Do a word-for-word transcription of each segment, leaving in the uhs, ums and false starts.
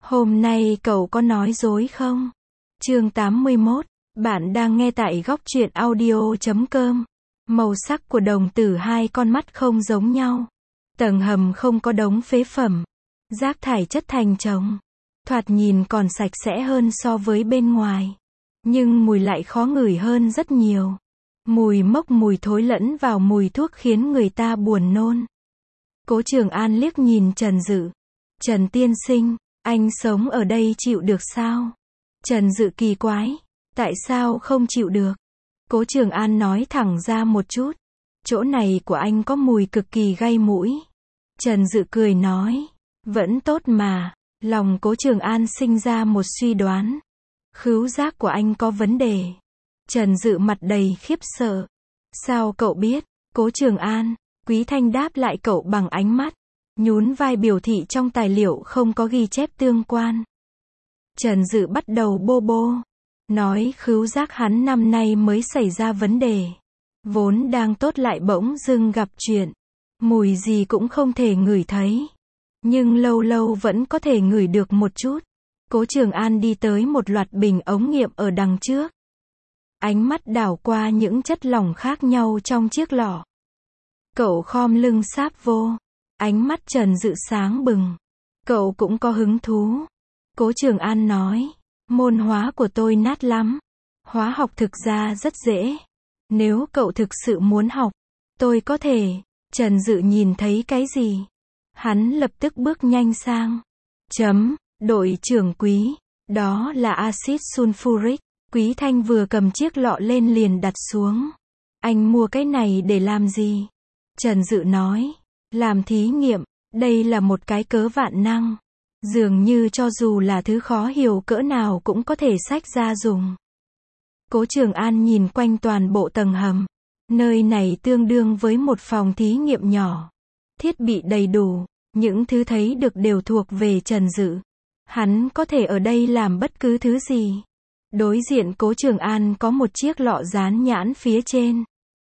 Hôm nay cậu có nói dối không? Chương tám mươi mốt. Bạn đang nghe tại góc truyện audio chấm com. Màu sắc của đồng tử hai con mắt không giống nhau. Tầng hầm không có đống phế phẩm. Rác thải chất thành chồng. Thoạt nhìn còn sạch sẽ hơn so với bên ngoài. Nhưng mùi lại khó ngửi hơn rất nhiều. Mùi mốc mùi thối lẫn vào mùi thuốc khiến người ta buồn nôn. Cố Trường An liếc nhìn Trần Dự. Trần tiên sinh, anh sống ở đây chịu được sao? Trần Dự kỳ quái. Tại sao không chịu được? Cố Trường An nói thẳng ra một chút. Chỗ này của anh có mùi cực kỳ gây mũi. Trần Dự cười nói. Vẫn tốt mà. Lòng Cố Trường An sinh ra một suy đoán. Khứu giác của anh có vấn đề. Trần Dự mặt đầy khiếp sợ. Sao cậu biết? Cố Trường An. Quý Thanh đáp lại cậu bằng ánh mắt. Nhún vai biểu thị trong tài liệu không có ghi chép tương quan. Trần Dự bắt đầu bô bô. Nói khứu giác hắn năm nay mới xảy ra vấn đề. Vốn đang tốt lại bỗng dưng gặp chuyện. Mùi gì cũng không thể ngửi thấy. Nhưng lâu lâu vẫn có thể ngửi được một chút. Cố Trường An đi tới một loạt bình ống nghiệm ở đằng trước. Ánh mắt đảo qua những chất lỏng khác nhau trong chiếc lọ. Cậu khom lưng sáp vô. Ánh mắt Trần Dự sáng bừng. Cậu cũng có hứng thú. Cố Trường An nói. Môn hóa của tôi nát lắm. Hóa học thực ra rất dễ. Nếu cậu thực sự muốn học, tôi có thể. Trần Dự nhìn thấy cái gì? Hắn lập tức bước nhanh sang. Chấm, đội trưởng Quý. Đó là axit sulfuric. Quý Thanh vừa cầm chiếc lọ lên liền đặt xuống. Anh mua cái này để làm gì? Trần Dự nói. Làm thí nghiệm. Đây là một cái cớ vạn năng. Dường như cho dù là thứ khó hiểu cỡ nào cũng có thể xách ra dùng. Cố Trường An nhìn quanh toàn bộ tầng hầm. Nơi này tương đương với một phòng thí nghiệm nhỏ. Thiết bị đầy đủ. Những thứ thấy được đều thuộc về Trần Dự. Hắn có thể ở đây làm bất cứ thứ gì. Đối diện Cố Trường An có một chiếc lọ dán nhãn phía trên.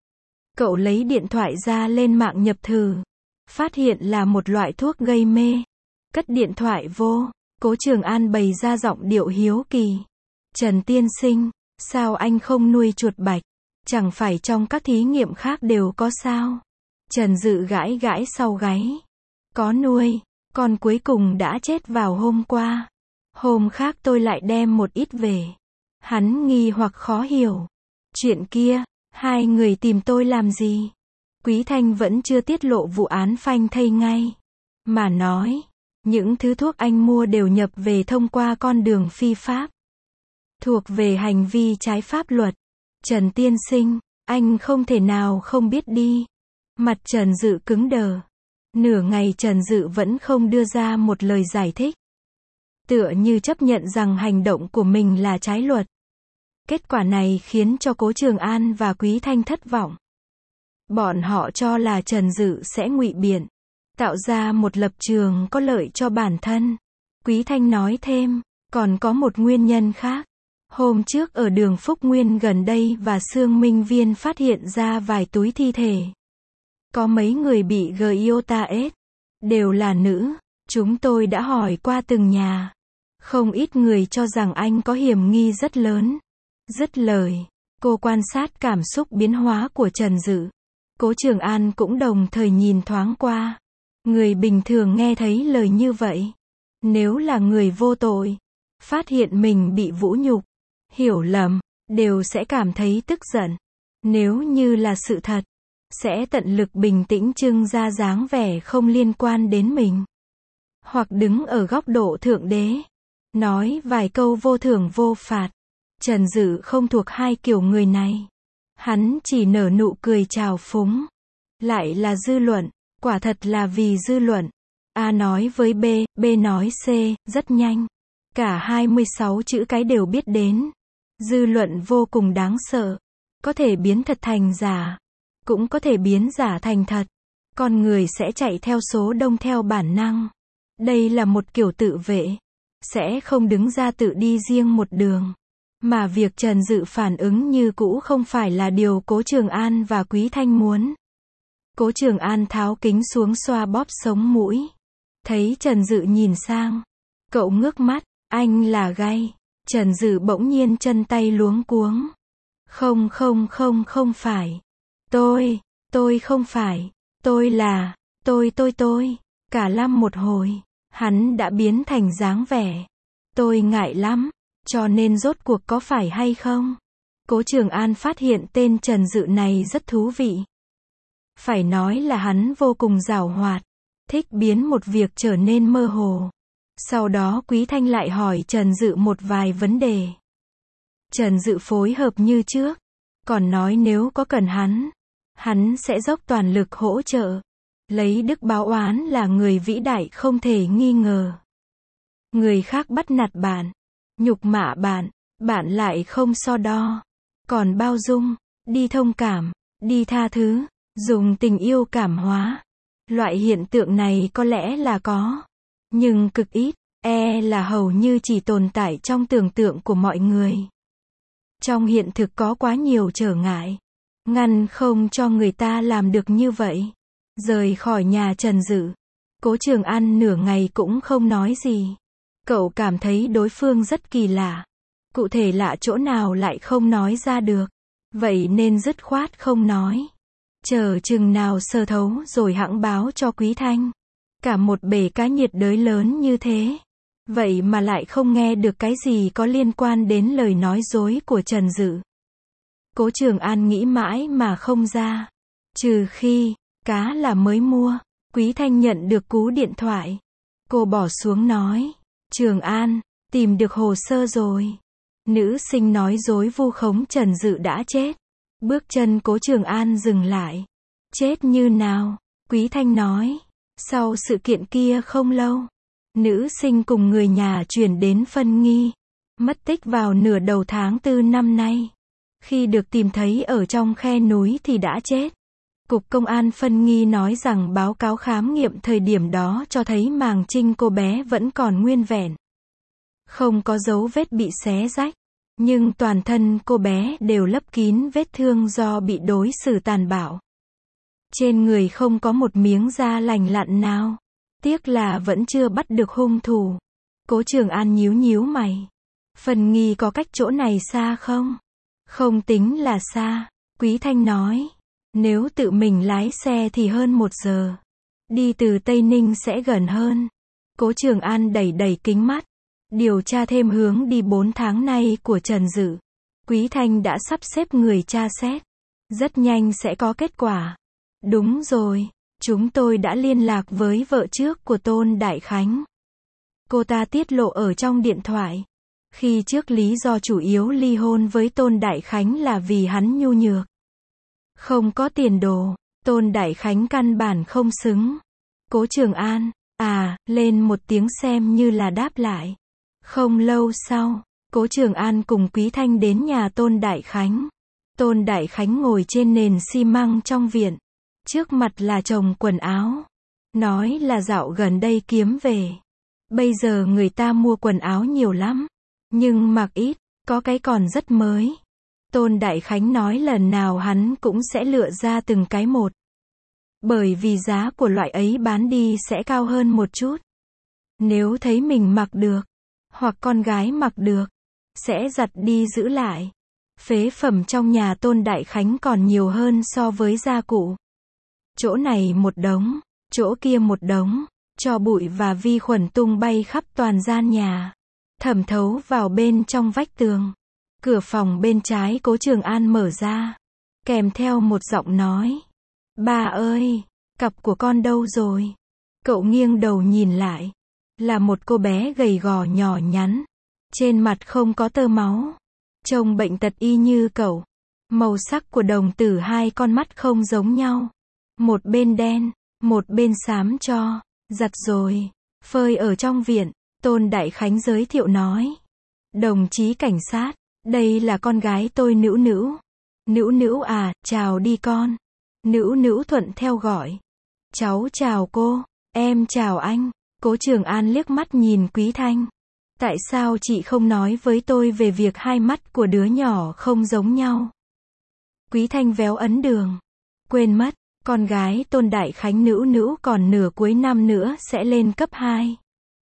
Cậu lấy điện thoại ra lên mạng nhập thử. Phát hiện là một loại thuốc gây mê. Cất điện thoại vô. Cố Trường An bày ra giọng điệu hiếu kỳ. Trần tiên sinh, sao anh không nuôi chuột bạch? Chẳng phải trong các thí nghiệm khác đều có sao? Trần Dự gãi gãi sau gáy. Có nuôi, con cuối cùng đã chết vào hôm qua. Hôm khác tôi lại đem một ít về. Hắn nghi hoặc khó hiểu. Chuyện kia, hai người tìm tôi làm gì? Quý Thanh vẫn chưa tiết lộ vụ án phanh thây ngay. Mà nói, những thứ thuốc anh mua đều nhập về thông qua con đường phi pháp. Thuộc về hành vi trái pháp luật. Trần tiên sinh, anh không thể nào không biết đi. Mặt Trần Dự cứng đờ. Nửa ngày Trần Dự vẫn không đưa ra một lời giải thích. Tựa như chấp nhận rằng hành động của mình là trái luật. Kết quả này khiến cho Cố Trường An và Quý Thanh thất vọng. Bọn họ cho là Trần Dự sẽ ngụy biện, tạo ra một lập trường có lợi cho bản thân. Quý Thanh nói thêm, còn có một nguyên nhân khác. Hôm trước ở đường Phúc Nguyên gần đây và Sương Minh Viên phát hiện ra vài túi thi thể. Có mấy người bị giota ết. Đều là nữ. Chúng tôi đã hỏi qua từng nhà. Không ít người cho rằng anh có hiểm nghi rất lớn. Dứt lời, cô quan sát cảm xúc biến hóa của Trần Dự. Cố Trường An cũng đồng thời nhìn thoáng qua. Người bình thường nghe thấy lời như vậy. Nếu là người vô tội, phát hiện mình bị vũ nhục, hiểu lầm, đều sẽ cảm thấy tức giận. Nếu như là sự thật, sẽ tận lực bình tĩnh trưng ra dáng vẻ không liên quan đến mình. Hoặc đứng ở góc độ thượng đế, nói vài câu vô thưởng vô phạt. Trần Dự không thuộc hai kiểu người này. Hắn chỉ nở nụ cười trào phúng. Lại là dư luận, quả thật là vì dư luận. A nói với B, B nói C, rất nhanh. Cả hai mươi sáu chữ cái đều biết đến. Dư luận vô cùng đáng sợ. Có thể biến thật thành giả. Cũng có thể biến giả thành thật. Con người sẽ chạy theo số đông theo bản năng. Đây là một kiểu tự vệ. Sẽ không đứng ra tự đi riêng một đường. Mà việc Trần Dự phản ứng như cũ không phải là điều Cố Trường An và Quý Thanh muốn. Cố Trường An tháo kính xuống xoa bóp sống mũi. Thấy Trần Dự nhìn sang. Cậu ngước mắt, anh là gay. Trần Dự bỗng nhiên chân tay luống cuống. Không không không không phải. Tôi, tôi không phải. Tôi là, tôi tôi tôi. Cả lăm một hồi, hắn đã biến thành dáng vẻ. Tôi ngại lắm, cho nên rốt cuộc có phải hay không? Cố Trường An phát hiện tên Trần Dự này rất thú vị. Phải nói là hắn vô cùng giàu hoạt, thích biến một việc trở nên mơ hồ. Sau đó Quý Thanh lại hỏi Trần Dự một vài vấn đề. Trần Dự phối hợp như trước, còn nói nếu có cần hắn, hắn sẽ dốc toàn lực hỗ trợ. Lấy đức báo oán là người vĩ đại không thể nghi ngờ. Người khác bắt nạt bạn, nhục mạ bạn, bạn lại không so đo, còn bao dung, đi thông cảm, đi tha thứ, dùng tình yêu cảm hóa. Loại hiện tượng này có lẽ là có, nhưng cực ít, e là hầu như chỉ tồn tại trong tưởng tượng của mọi người. Trong hiện thực có quá nhiều trở ngại, ngăn không cho người ta làm được như vậy. Rời khỏi nhà Trần Dự, Cố Trường An nửa ngày cũng không nói gì. Cậu cảm thấy đối phương rất kỳ lạ. Cụ thể lạ chỗ nào lại không nói ra được. Vậy nên dứt khoát không nói. Chờ chừng nào sơ thấu rồi hẵng báo cho Quý Thanh. Cả một bể cá nhiệt đới lớn như thế. Vậy mà lại không nghe được cái gì có liên quan đến lời nói dối của Trần Dự. Cố Trường An nghĩ mãi mà không ra. Trừ khi, cá là mới mua. Quý Thanh nhận được cú điện thoại. Cô bỏ xuống nói. Trường An, tìm được hồ sơ rồi. Nữ sinh nói dối vu khống Trần Dự đã chết. Bước chân Cố Trường An dừng lại. Chết như nào? Quý Thanh nói. Sau sự kiện kia không lâu, nữ sinh cùng người nhà chuyển đến Phân Nghi. Mất tích vào nửa đầu tháng tư năm nay. Khi được tìm thấy ở trong khe núi thì đã chết. Cục Công an Phân Nghi nói rằng báo cáo khám nghiệm thời điểm đó cho thấy màng trinh cô bé vẫn còn nguyên vẹn. Không có dấu vết bị xé rách. Nhưng toàn thân cô bé đều lấp kín vết thương do bị đối xử tàn bạo. Trên người không có một miếng da lành lặn nào. Tiếc là vẫn chưa bắt được hung thủ. Cố Trường An nhíu nhíu mày. Phân Nghi có cách chỗ này xa không? Không tính là xa. Quý Thanh nói. Nếu tự mình lái xe thì hơn một giờ. Đi từ Tây Ninh sẽ gần hơn. Cố Trường An đẩy đẩy kính mắt. Điều tra thêm hướng đi bốn tháng nay của Trần Dự. Quý Thanh đã sắp xếp người tra xét. Rất nhanh sẽ có kết quả. Đúng rồi, chúng tôi đã liên lạc với vợ trước của Tôn Đại Khánh. Cô ta tiết lộ ở trong điện thoại. Khi trước lý do chủ yếu ly hôn với Tôn Đại Khánh là vì hắn nhu nhược. Không có tiền đồ, Tôn Đại Khánh căn bản không xứng. Cố Trường An, à, lên một tiếng xem như là đáp lại. Không lâu sau, Cố Trường An cùng Quý Thanh đến nhà Tôn Đại Khánh. Tôn Đại Khánh ngồi trên nền xi măng trong viện. Trước mặt là chồng quần áo. Nói là dạo gần đây kiếm về. Bây giờ người ta mua quần áo nhiều lắm. Nhưng mặc ít, có cái còn rất mới. Tôn Đại Khánh nói lần nào hắn cũng sẽ lựa ra từng cái một. Bởi vì giá của loại ấy bán đi sẽ cao hơn một chút. Nếu thấy mình mặc được, hoặc con gái mặc được, sẽ giặt đi giữ lại. Phế phẩm trong nhà Tôn Đại Khánh còn nhiều hơn so với gia cụ. Chỗ này một đống, chỗ kia một đống, tro bụi và vi khuẩn tung bay khắp toàn gian nhà. Thẩm thấu vào bên trong vách tường. Cửa phòng bên trái Cố Trường An mở ra. Kèm theo một giọng nói. Ba ơi, cặp của con đâu rồi? Cậu nghiêng đầu nhìn lại. Là một cô bé gầy gò nhỏ nhắn. Trên mặt không có tơ máu. Trông bệnh tật y như cậu. Màu sắc của đồng tử hai con mắt không giống nhau. Một bên đen, một bên xám cho. Giặt rồi, phơi ở trong viện. Tôn Đại Khánh giới thiệu nói. Đồng chí cảnh sát, đây là con gái tôi Nữu Nữu. Nữu Nữu à, chào đi con. Nữu Nữu thuận theo gọi. Cháu chào cô, em chào anh. Cố Trường An liếc mắt nhìn Quý Thanh. Tại sao chị không nói với tôi về việc hai mắt của đứa nhỏ không giống nhau? Quý Thanh véo ấn đường. Quên mất, con gái Tôn Đại Khánh Nữu Nữu còn nửa cuối năm nữa sẽ lên cấp hai.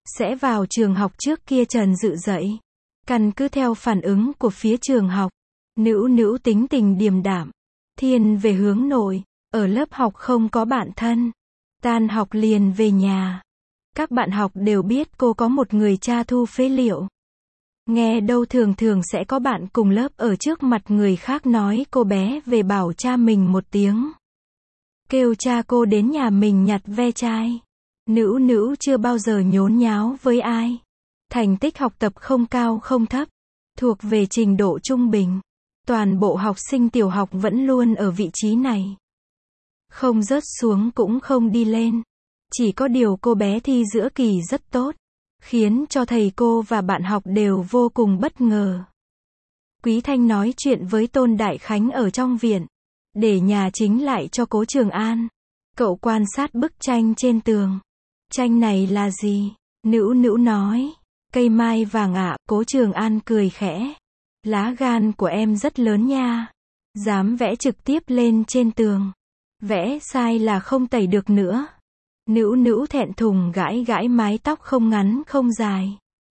sẽ vào trường học trước kia Trần Dự dậy. Căn cứ theo phản ứng của phía trường học, Nữu Nữu tính tình điềm đạm, thiên về hướng nội, ở lớp học không có bạn thân, tan học liền về nhà. Các bạn học đều biết cô có một người cha thu phế liệu. Nghe đâu thường thường sẽ có bạn cùng lớp ở trước mặt người khác nói cô bé về bảo cha mình một tiếng. Kêu cha cô đến nhà mình nhặt ve chai. Nữu Nữu chưa bao giờ nhốn nháo với ai. Thành tích học tập không cao không thấp, thuộc về trình độ trung bình. Toàn bộ học sinh tiểu học vẫn luôn ở vị trí này. Không rớt xuống cũng không đi lên. Chỉ có điều cô bé thi giữa kỳ rất tốt, khiến cho thầy cô và bạn học đều vô cùng bất ngờ. Quý Thanh nói chuyện với Tôn Đại Khánh ở trong viện, để nhà chính lại cho Cố Trường An. Cậu quan sát bức tranh trên tường. Tranh này là gì? Nữu Nữu nói. Cây mai vàng ạ. Cố Trường An cười khẽ. Lá gan của em rất lớn nha. Dám vẽ trực tiếp lên trên tường. Vẽ sai là không tẩy được nữa. Nữu Nữu thẹn thùng gãi gãi mái tóc không ngắn không dài.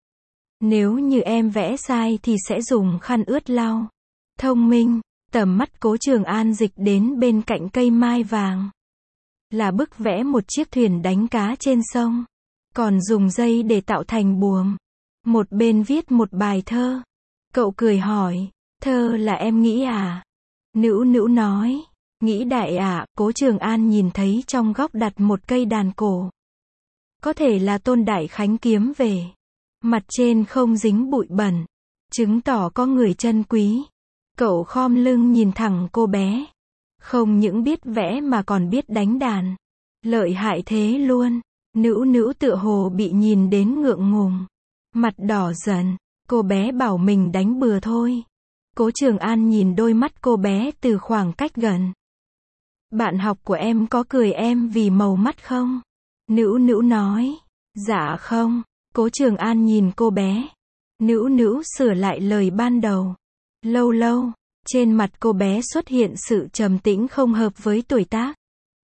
Nếu như em vẽ sai thì sẽ dùng khăn ướt lau. Thông minh. Tầm mắt Cố Trường An dịch đến bên cạnh cây mai vàng. Là bức vẽ một chiếc thuyền đánh cá trên sông. Còn dùng dây để tạo thành buồm. Một bên viết một bài thơ. Cậu cười hỏi. Thơ là em nghĩ à? Nữu Nữu nói. Nghĩ đại à? Cố Trường An nhìn thấy trong góc đặt một cây đàn cổ. Có thể là Tôn Đại Khánh kiếm về. Mặt trên không dính bụi bẩn, chứng tỏ có người trân quý. Cậu khom lưng nhìn thẳng cô bé. Không những biết vẽ mà còn biết đánh đàn. Lợi hại thế luôn. Nữu Nữu tựa hồ bị nhìn đến ngượng ngùng. Mặt đỏ dần. Cô bé bảo mình đánh bừa thôi. Cố Trường An nhìn đôi mắt cô bé từ khoảng cách gần. Bạn học của em có cười em vì màu mắt không? Nữu Nữu nói. Dạ không. Cố Trường An nhìn cô bé. Nữu Nữu sửa lại lời ban đầu. Lâu lâu, trên mặt cô bé xuất hiện sự trầm tĩnh không hợp với tuổi tác.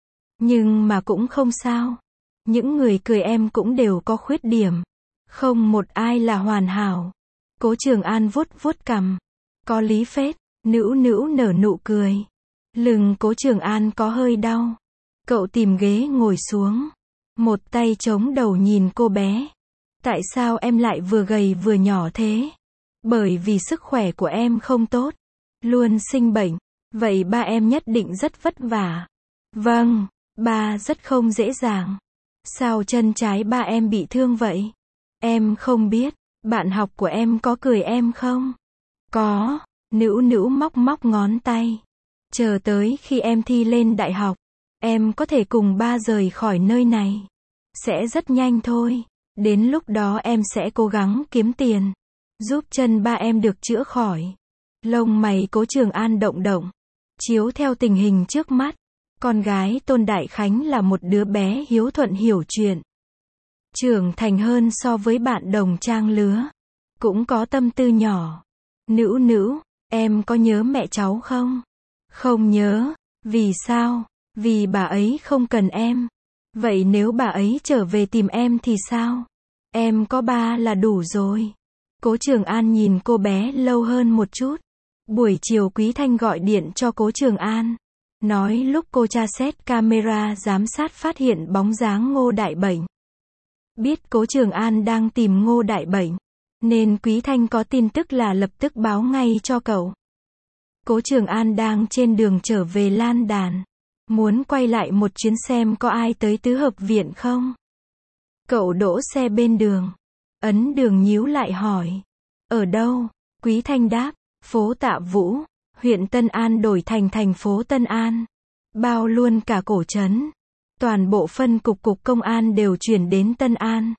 Nhưng mà cũng không sao. Những người cười em cũng đều có khuyết điểm. Không một ai là hoàn hảo. Cố Trường An vuốt vuốt cằm. Có lý phết. Nữu Nữu nở nụ cười. Lưng Cố Trường An có hơi đau. Cậu tìm ghế ngồi xuống. Một tay chống đầu nhìn cô bé. Tại sao em lại vừa gầy vừa nhỏ thế? Bởi vì sức khỏe của em không tốt. Luôn sinh bệnh. Vậy ba em nhất định rất vất vả. Vâng, ba rất không dễ dàng. Sao chân trái ba em bị thương vậy? Em không biết. Bạn học của em có cười em không? Có. Nữu Nữu móc móc ngón tay. Chờ tới khi em thi lên đại học, em có thể cùng ba rời khỏi nơi này. Sẽ rất nhanh thôi. Đến lúc đó em sẽ cố gắng kiếm tiền, giúp chân ba em được chữa khỏi. Lông mày Cố Trường An động động. Chiếu theo tình hình trước mắt, con gái Tôn Đại Khánh là một đứa bé hiếu thuận hiểu chuyện. Trưởng thành hơn so với bạn đồng trang lứa. Cũng có tâm tư nhỏ. Nữu Nữu, em có nhớ mẹ cháu không? Không nhớ. Vì sao? Vì bà ấy không cần em. Vậy nếu bà ấy trở về tìm em thì sao? Em có ba là đủ rồi. Cố Trường An nhìn cô bé lâu hơn một chút. Buổi chiều Quý Thanh gọi điện cho Cố Trường An. Nói lúc cô tra xét camera giám sát phát hiện bóng dáng Ngô Đại Bệnh. Biết Cố Trường An đang tìm Ngô Đại Bệnh, nên Quý Thanh có tin tức là lập tức báo ngay cho cậu. Cố Trường An đang trên đường trở về Lan Đàn. Muốn quay lại một chuyến xem có ai tới tứ hợp viện không? Cậu đỗ xe bên đường. Ấn đường nhíu lại hỏi. Ở đâu? Quý Thanh đáp. Phố Tạ Vũ, huyện Tân An đổi thành thành phố Tân An. Bao luôn cả cổ trấn. Toàn bộ phân cục cục công an đều chuyển đến Tân An.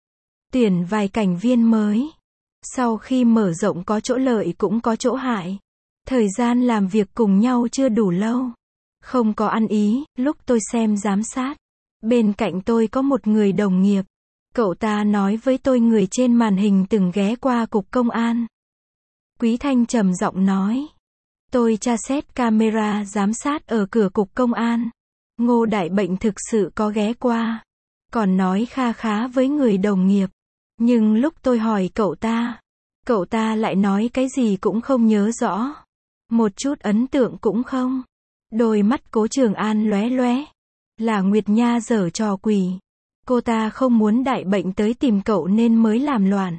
Tuyển vài cảnh viên mới. Sau khi mở rộng có chỗ lợi cũng có chỗ hại. Thời gian làm việc cùng nhau chưa đủ lâu. Không có ăn ý. Lúc tôi xem giám sát, bên cạnh tôi có một người đồng nghiệp. Cậu ta nói với tôi người trên màn hình từng ghé qua cục công an. Quý Thanh trầm giọng nói. Tôi tra xét camera giám sát ở cửa cục công an. Ngô Đại Bệnh thực sự có ghé qua. Còn nói kha khá với người đồng nghiệp. Nhưng lúc tôi hỏi cậu ta, cậu ta lại nói cái gì cũng không nhớ rõ. Một chút ấn tượng cũng không. Đôi mắt Cố Trường An lóe lóe. Là Nguyệt Nha giở trò quỷ. Cô ta không muốn đại bệnh tới tìm cậu nên mới làm loạn.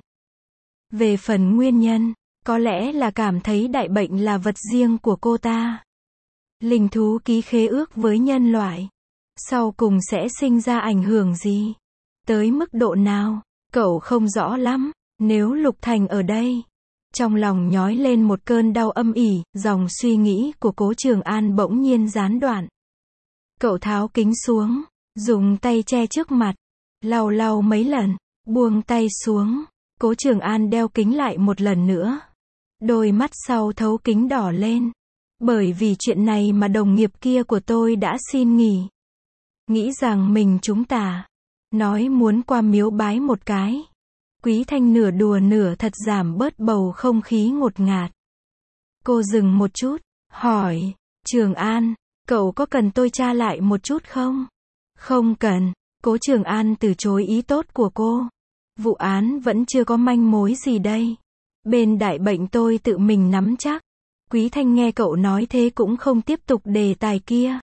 Về phần nguyên nhân, có lẽ là cảm thấy đại bệnh là vật riêng của cô ta. Linh thú ký khế ước với nhân loại. Sau cùng sẽ sinh ra ảnh hưởng gì? Tới mức độ nào? Cậu không rõ lắm. Nếu Lục Thành ở đây. Trong lòng nhói lên một cơn đau âm ỉ, dòng suy nghĩ của Cố Trường An bỗng nhiên gián đoạn. Cậu tháo kính xuống, dùng tay che trước mặt, lau lau mấy lần, buông tay xuống. Cố Trường An đeo kính lại một lần nữa. Đôi mắt sau thấu kính đỏ lên. Bởi vì chuyện này mà đồng nghiệp kia của tôi đã xin nghỉ. Nghĩ rằng mình trúng tà. Nói muốn qua miếu bái một cái. Quý Thanh nửa đùa nửa thật giảm bớt bầu không khí ngột ngạt. Cô dừng một chút, hỏi, Trường An, cậu có cần tôi tra lại một chút không? Không cần. Cố Trường An từ chối ý tốt của cô. Vụ án vẫn chưa có manh mối gì đây. Bên đại bệnh tôi tự mình nắm chắc. Quý Thanh nghe cậu nói thế cũng không tiếp tục đề tài kia.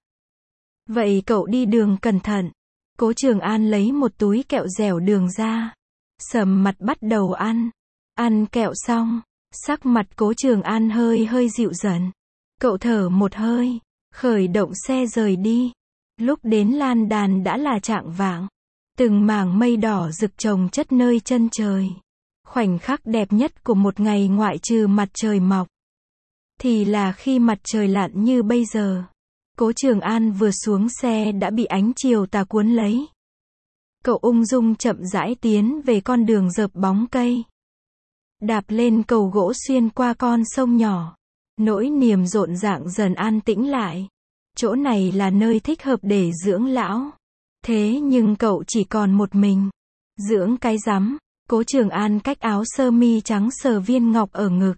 Vậy cậu đi đường cẩn thận. Cố Trường An lấy một túi kẹo dẻo đường ra. Sầm mặt bắt đầu ăn. Ăn kẹo xong, sắc mặt Cố Trường An hơi hơi dịu dần. Cậu thở một hơi, khởi động xe rời đi. Lúc đến Lan Đàn đã là chạng vạng. Từng mảng mây đỏ rực chồng chất nơi chân trời. Khoảnh khắc đẹp nhất của một ngày ngoại trừ mặt trời mọc. Thì là khi mặt trời lặn như bây giờ. Cố Trường An vừa xuống xe đã bị ánh chiều tà cuốn lấy. Cậu ung dung chậm rãi tiến về con đường rợp bóng cây. Đạp lên cầu gỗ xuyên qua con sông nhỏ. Nỗi niềm rộn ràng dần an tĩnh lại. Chỗ này là nơi thích hợp để dưỡng lão. Thế nhưng cậu chỉ còn một mình. Dưỡng cái rắm. Cố Trường An cách áo sơ mi trắng sờ viên ngọc ở ngực.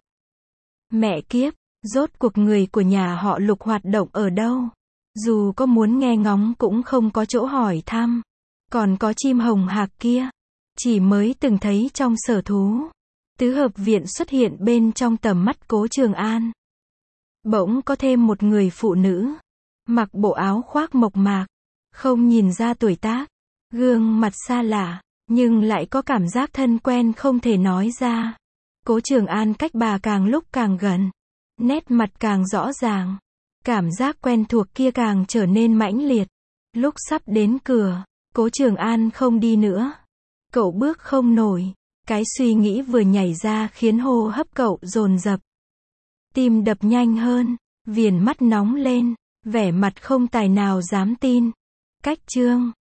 Mẹ kiếp, rốt cuộc người của nhà họ Lục hoạt động ở đâu? Dù có muốn nghe ngóng cũng không có chỗ hỏi thăm. Còn có chim hồng hạc kia. Chỉ mới từng thấy trong sở thú. Tứ hợp viện xuất hiện bên trong tầm mắt Cố Trường An. Bỗng có thêm một người phụ nữ. Mặc bộ áo khoác mộc mạc. Không nhìn ra tuổi tác. Gương mặt xa lạ. Nhưng lại có cảm giác thân quen không thể nói ra. Cố Trường An cách bà càng lúc càng gần. Nét mặt càng rõ ràng. Cảm giác quen thuộc kia càng trở nên mãnh liệt. Lúc sắp đến cửa, Cố Trường An không đi nữa. Cậu bước không nổi. Cái suy nghĩ vừa nhảy ra khiến hô hấp cậu dồn dập. Tim đập nhanh hơn. Viền mắt nóng lên. Vẻ mặt không tài nào dám tin. Cách chương